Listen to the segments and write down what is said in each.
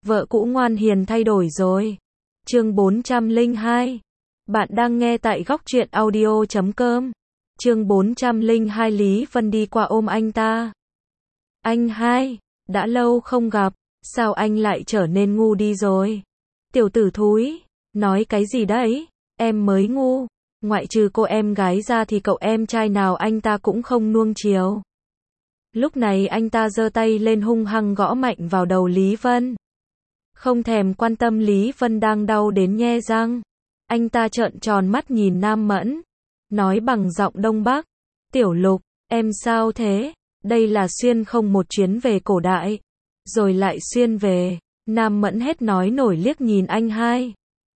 Vợ cũ ngoan hiền thay đổi rồi. Chương 402. Bạn đang nghe tại góc truyện audio.com. Chương 402 Lý Vân đi qua ôm anh ta. Anh hai, đã lâu không gặp, sao anh lại trở nên ngu đi rồi? Tiểu tử thúi, nói cái gì đấy? Em mới ngu, ngoại trừ cô em gái ra thì cậu em trai nào anh ta cũng không nuông chiều. Lúc này anh ta giơ tay lên hung hăng gõ mạnh vào đầu Lý Vân. Không thèm quan tâm Lý Vân đang đau đến nhe răng. Anh ta trợn tròn mắt nhìn Nam Mẫn, nói bằng giọng Đông Bắc. Tiểu Lục, em sao thế? Đây là xuyên không một chuyến về cổ đại, rồi lại xuyên về. Nam Mẫn hết nói nổi liếc nhìn anh hai.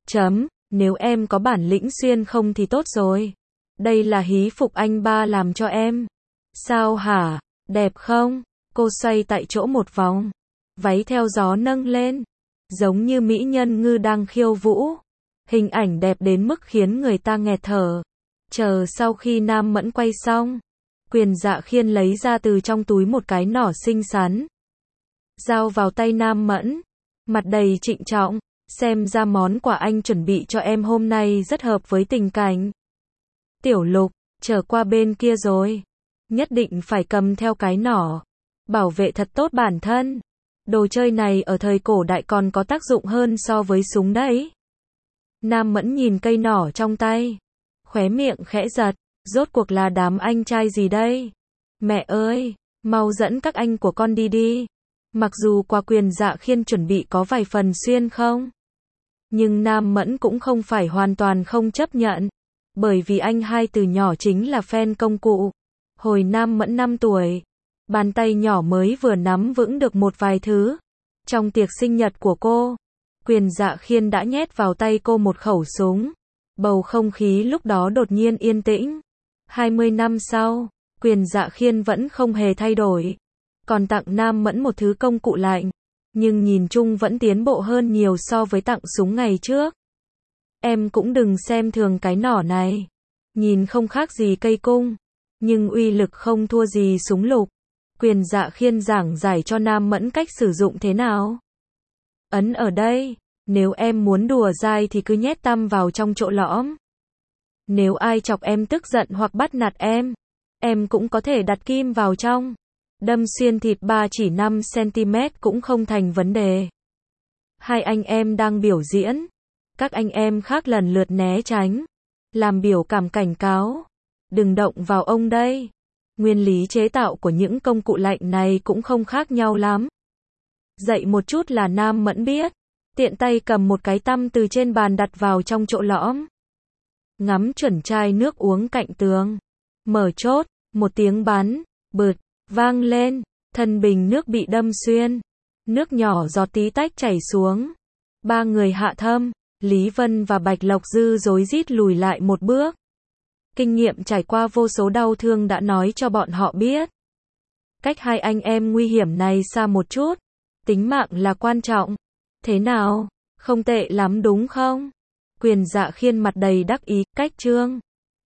Nếu em có bản lĩnh xuyên không thì tốt rồi. Đây là hí phục anh ba làm cho em. Sao hả? Đẹp không? Cô xoay tại chỗ một vòng, váy theo gió nâng lên, giống như mỹ nhân ngư đang khiêu vũ. Hình ảnh đẹp đến mức khiến người ta nghẹt thở. Chờ sau khi Nam Mẫn quay xong, Quyền Dạ Khiên lấy ra từ trong túi một cái nỏ xinh xắn, giao vào tay Nam Mẫn, mặt đầy trịnh trọng. Xem ra món quà anh chuẩn bị cho em hôm nay rất hợp với tình cảnh. Tiểu Lục, trở qua bên kia rồi, nhất định phải cầm theo cái nỏ, bảo vệ thật tốt bản thân. Đồ chơi này ở thời cổ đại còn có tác dụng hơn so với súng đấy. Nam Mẫn nhìn cây nỏ trong tay, khóe miệng khẽ giật, rốt cuộc là đám anh trai gì đây? Mẹ ơi, mau dẫn các anh của con đi đi. Mặc dù quà Quyền Dạ Khiên chuẩn bị có vài phần xuyên không, nhưng Nam Mẫn cũng không phải hoàn toàn không chấp nhận, bởi vì anh hai từ nhỏ chính là fan công cụ. Hồi Nam Mẫn 5 tuổi, bàn tay nhỏ mới vừa nắm vững được một vài thứ. Trong tiệc sinh nhật của cô, Quyền Dạ Khiên đã nhét vào tay cô một khẩu súng. Bầu không khí lúc đó đột nhiên yên tĩnh. 20 năm sau, Quyền Dạ Khiên vẫn không hề thay đổi, còn tặng Nam Mẫn một thứ công cụ lạnh, nhưng nhìn chung vẫn tiến bộ hơn nhiều so với tặng súng ngày trước. Em cũng đừng xem thường cái nỏ này, nhìn không khác gì cây cung, nhưng uy lực không thua gì súng lục. Quyền Dạ Khiên giảng giải cho Nam Mẫn cách sử dụng thế nào. Ấn ở đây, nếu em muốn đùa dai thì cứ nhét tăm vào trong chỗ lõm. Nếu ai chọc em tức giận hoặc bắt nạt em cũng có thể đặt kim vào trong, đâm xuyên thịt 3 chỉ 5 cm cũng không thành vấn đề. Hai anh em đang biểu diễn, các anh em khác lần lượt né tránh, làm biểu cảm cảnh cáo. Đừng động vào ông đây. Nguyên lý chế tạo của những công cụ lạnh này cũng không khác nhau lắm. Dậy một chút là Nam Mẫn biết, tiện tay cầm một cái tăm từ trên bàn đặt vào trong chỗ lõm. Ngắm chuẩn chai nước uống cạnh tường. Mở chốt, một tiếng bắn, bụt, vang lên, thân bình nước bị đâm xuyên. Nước nhỏ giọt tí tách chảy xuống. Ba người hạ thâm, Lý Vân và Bạch Lộc Dư rối rít lùi lại một bước. Kinh nghiệm trải qua vô số đau thương đã nói cho bọn họ biết, cách hai anh em nguy hiểm này xa một chút, tính mạng là quan trọng. Thế nào, không tệ lắm đúng không? Quyền Dạ Khiên mặt đầy đắc ý, cách chương